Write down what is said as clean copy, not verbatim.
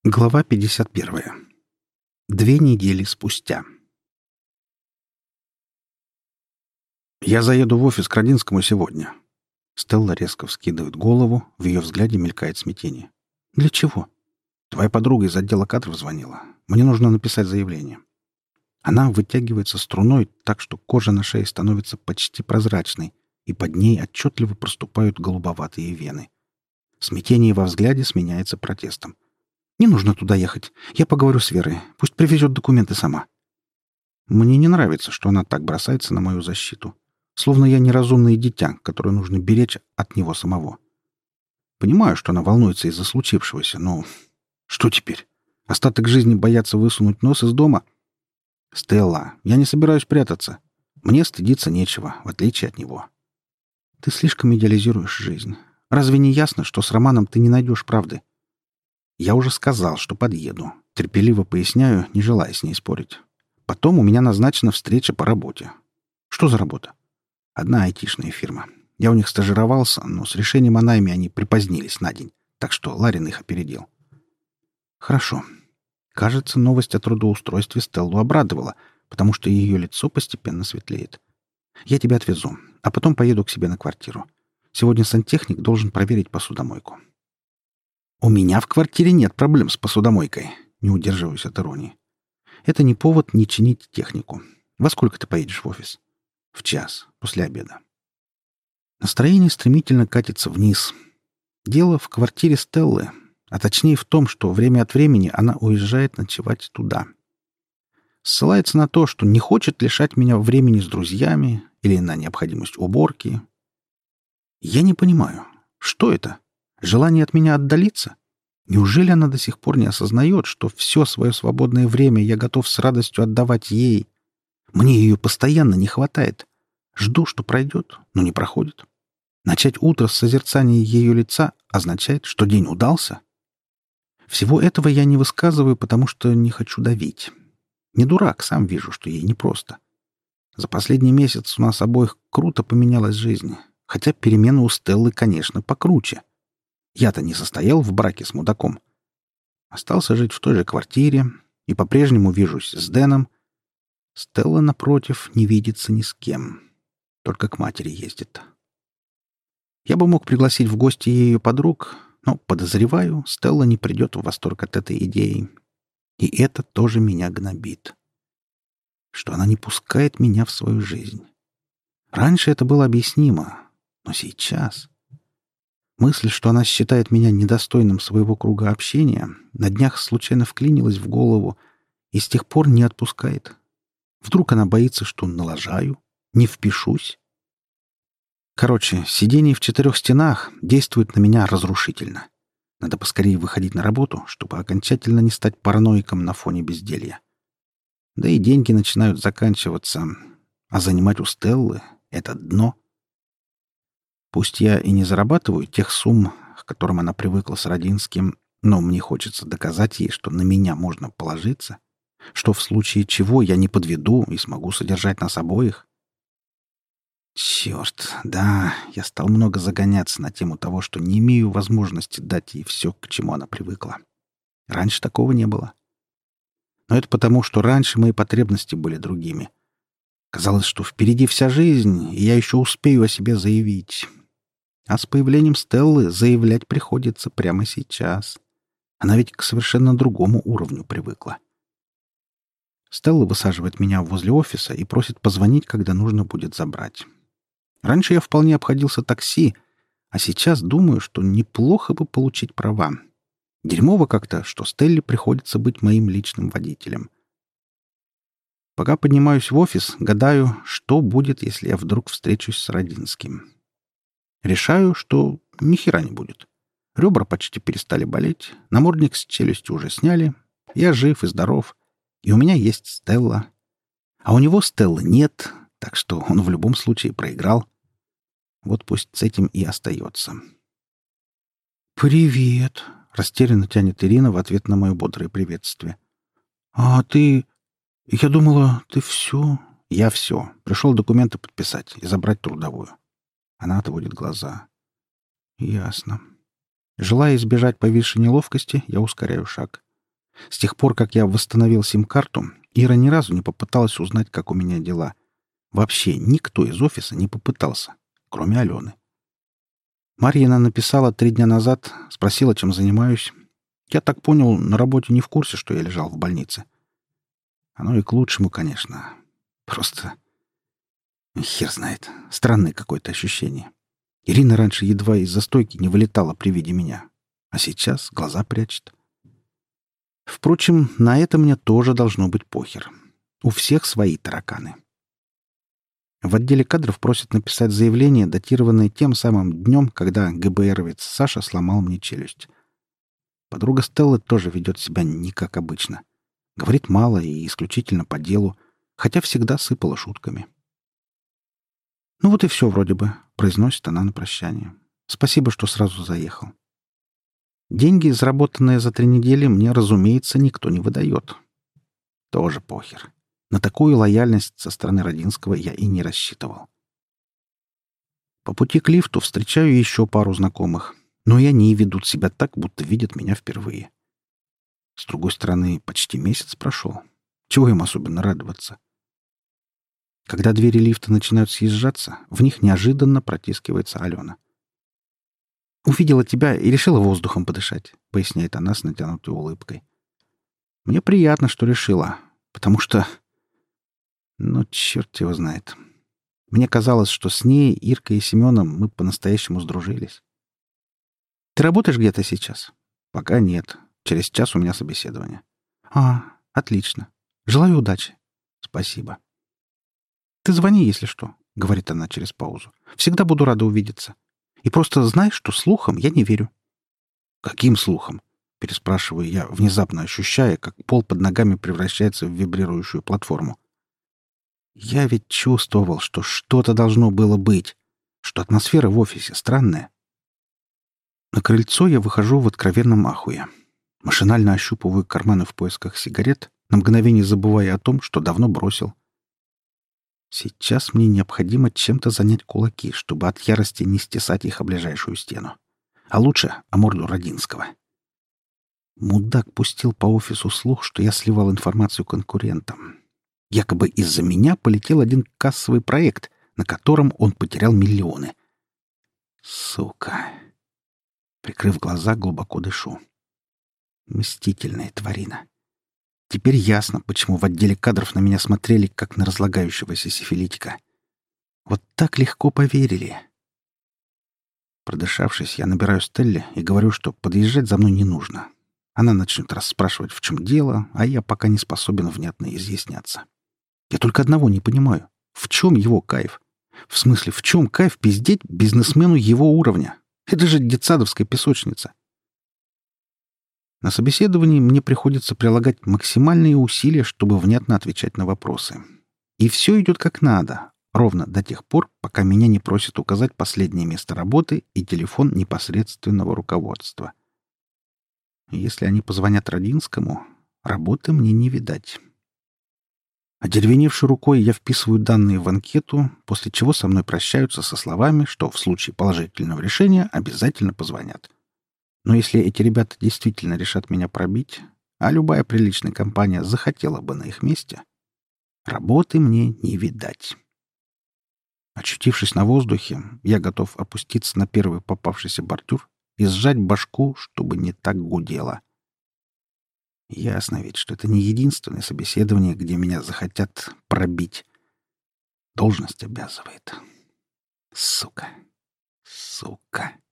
Глава 51. 2 недели спустя. «Я заеду в офис к Родинскому сегодня». Стелла резко вскидывает голову, в ее взгляде мелькает смятение. «Для чего?» «Твоя подруга из отдела кадров звонила. Мне нужно написать заявление». Она вытягивается струной так, что кожа на шее становится почти прозрачной, и под ней отчетливо проступают голубоватые вены. Смятение во взгляде сменяется протестом. «Не нужно туда ехать. Я поговорю с Верой. Пусть привезет документы сама». Мне не нравится, что она так бросается на мою защиту. Словно я неразумное дитя, которое нужно беречь от него самого. Понимаю, что она волнуется из-за случившегося, но... Что теперь? Остаток жизни бояться высунуть нос из дома? «Стелла, я не собираюсь прятаться. Мне стыдиться нечего, в отличие от него». «Ты слишком идеализируешь жизнь. Разве не ясно, что с Романом ты не найдешь правды?» «Я уже сказал, что подъеду». Терпеливо поясняю, не желая с ней спорить. «Потом у меня назначена встреча по работе». «Что за работа?» «Одна айтишная фирма. Я у них стажировался, но с решением о найме они припозднились на день, так что Ларин их опередил». «Хорошо». Кажется, новость о трудоустройстве Стеллу обрадовала, потому что ее лицо постепенно светлеет. «Я тебя отвезу, а потом поеду к себе на квартиру. Сегодня сантехник должен проверить посудомойку». «У меня в квартире нет проблем с посудомойкой», — не удерживаюсь от иронии. «Это не повод не чинить технику. Во сколько ты поедешь в офис?» «В час, после обеда». Настроение стремительно катится вниз. Дело в квартире Стеллы, а точнее в том, что время от времени она уезжает ночевать туда. Ссылается на то, что не хочет лишать меня времени с друзьями или на необходимость уборки. Я не понимаю, что это? Желание от меня отдалиться? Неужели она до сих пор не осознает, что все свое свободное время я готов с радостью отдавать ей? Мне ее постоянно не хватает. Жду, что пройдет, но не проходит. Начать утро с созерцания ее лица означает, что день удался. Всего этого я не высказываю, потому что не хочу давить. Не дурак, сам вижу, что ей непросто. За последний месяц у нас обоих круто поменялась жизнь, хотя перемены у Стеллы, конечно, покруче. Я-то не состоял в браке с мудаком. Остался жить в той же квартире и по-прежнему вижусь с Дэном. Стелла, напротив, не видится ни с кем. Только к матери ездит. Я бы мог пригласить в гости ее подруг, но, подозреваю, Стелла не придет в восторг от этой идеи. И это тоже меня гнобит. Что она не пускает меня в свою жизнь. Раньше это было объяснимо, но сейчас... Мысль, что она считает меня недостойным своего круга общения, на днях случайно вклинилась в голову и с тех пор не отпускает. Вдруг она боится, что налажаю, не впишусь. Короче, сидение в 4 стенах действует на меня разрушительно. Надо поскорее выходить на работу, чтобы окончательно не стать параноиком на фоне безделья. Да и деньги начинают заканчиваться, а занимать у Стеллы — это дно. Пусть я и не зарабатываю тех сумм, к которым она привыкла с Родинским, но мне хочется доказать ей, что на меня можно положиться, что в случае чего я не подведу и смогу содержать нас обоих. Черт, да, я стал много загоняться на тему того, что не имею возможности дать ей все, к чему она привыкла. Раньше такого не было. Но это потому, что раньше мои потребности были другими. Казалось, что впереди вся жизнь, и я еще успею о себе заявить. А с появлением Стеллы заявлять приходится прямо сейчас. Она ведь к совершенно другому уровню привыкла. Стелла высаживает меня возле офиса и просит позвонить, когда нужно будет забрать. Раньше я вполне обходился такси, а сейчас думаю, что неплохо бы получить права. Дерьмово как-то, что Стелле приходится быть моим личным водителем. Пока поднимаюсь в офис, гадаю, что будет, если я вдруг встречусь с Родинским. Решаю, что ни хера не будет. Ребра почти перестали болеть, намордник с челюстью уже сняли, я жив и здоров, и у меня есть Стелла. А у него Стеллы нет, так что он в любом случае проиграл. Вот пусть с этим и остается. «Привет!» — растерянно тянет Ирина в ответ на мое бодрое приветствие. «А ты... Я думала, ты все...» «Я все. Пришел документы подписать и забрать трудовую». Она отводит глаза. «Ясно». Желая избежать повисшей неловкости, я ускоряю шаг. С тех пор, как я восстановил сим-карту, Ира ни разу не попыталась узнать, как у меня дела. Вообще никто из офиса не попытался, кроме Алены. Марьина написала 3 дня назад, спросила, чем занимаюсь. Я так понял, на работе не в курсе, что я лежал в больнице. Оно и к лучшему, конечно. Просто хер знает. Странное какое-то ощущение. Ирина раньше едва из застойки не вылетала при виде меня. А сейчас глаза прячет. Впрочем, на это мне тоже должно быть похер. У всех свои тараканы. В отделе кадров просят написать заявление, датированное тем самым днем, когда ГБРовец Саша сломал мне челюсть. Подруга Стеллы тоже ведет себя не как обычно. Говорит мало и исключительно по делу, хотя всегда сыпала шутками. «Ну вот и все вроде бы», — произносит она на прощание. «Спасибо, что сразу заехал. Деньги, заработанные за 3 недели, мне, разумеется, никто не выдает. Тоже похер. На такую лояльность со стороны Родинского я и не рассчитывал. По пути к лифту встречаю еще пару знакомых, но и они ведут себя так, будто видят меня впервые. С другой стороны, почти месяц прошел. Чего им особенно радоваться? Когда двери лифта начинают съезжаться, в них неожиданно протискивается Алена. «Увидела тебя и решила воздухом подышать», — поясняет она с натянутой улыбкой. «Мне приятно, что решила, потому что... Ну, черт его знает. Мне казалось, что с ней, Иркой и Семеном мы по-настоящему сдружились. Ты работаешь где-то сейчас?» «Пока нет. Через час у меня собеседование». Отлично. Желаю удачи». «Спасибо». «Ты звони, если что», — говорит она через паузу. «Всегда буду рада увидеться. И просто знай, что слухам я не верю». «Каким слухам?» — переспрашиваю я, внезапно ощущая, как пол под ногами превращается в вибрирующую платформу. Я ведь чувствовал, что что-то должно было быть, что атмосфера в офисе странная. На крыльцо я выхожу в откровенном ахуе. Машинально ощупываю карманы в поисках сигарет, на мгновение забывая о том, что давно бросил. Сейчас мне необходимо чем-то занять кулаки, чтобы от ярости не стесать их о ближайшую стену. А лучше о морду Родинского. Мудак пустил по офису слух, что я сливал информацию конкурентам. Якобы из-за меня полетел один кассовый проект, на котором он потерял миллионы. Сука. Прикрыв глаза, глубоко дышу. Мстительная тварина. Теперь ясно, почему в отделе кадров на меня смотрели, как на разлагающегося сифилитика. Вот так легко поверили. Продышавшись, я набираю Стелле и говорю, что подъезжать за мной не нужно. Она начнет расспрашивать, в чем дело, а я пока не способен внятно изъясняться. Я только одного не понимаю. В чем его кайф? В смысле, в чем кайф пиздеть бизнесмену его уровня? Это же детсадовская песочница. На собеседовании мне приходится прилагать максимальные усилия, чтобы внятно отвечать на вопросы. И все идет как надо, ровно до тех пор, пока меня не просят указать последнее место работы и телефон непосредственного руководства. Если они позвонят Родинскому, работы мне не видать. Одеревеневшей рукой я вписываю данные в анкету, после чего со мной прощаются со словами, что в случае положительного решения обязательно позвонят. Но если эти ребята действительно решат меня пробить, а любая приличная компания захотела бы на их месте, работы мне не видать. Очутившись на воздухе, я готов опуститься на первый попавшийся бордюр и сжать башку, чтобы не так гудело. Ясно ведь, что это не единственное собеседование, где меня захотят пробить. Должность обязывает. Сука. Сука.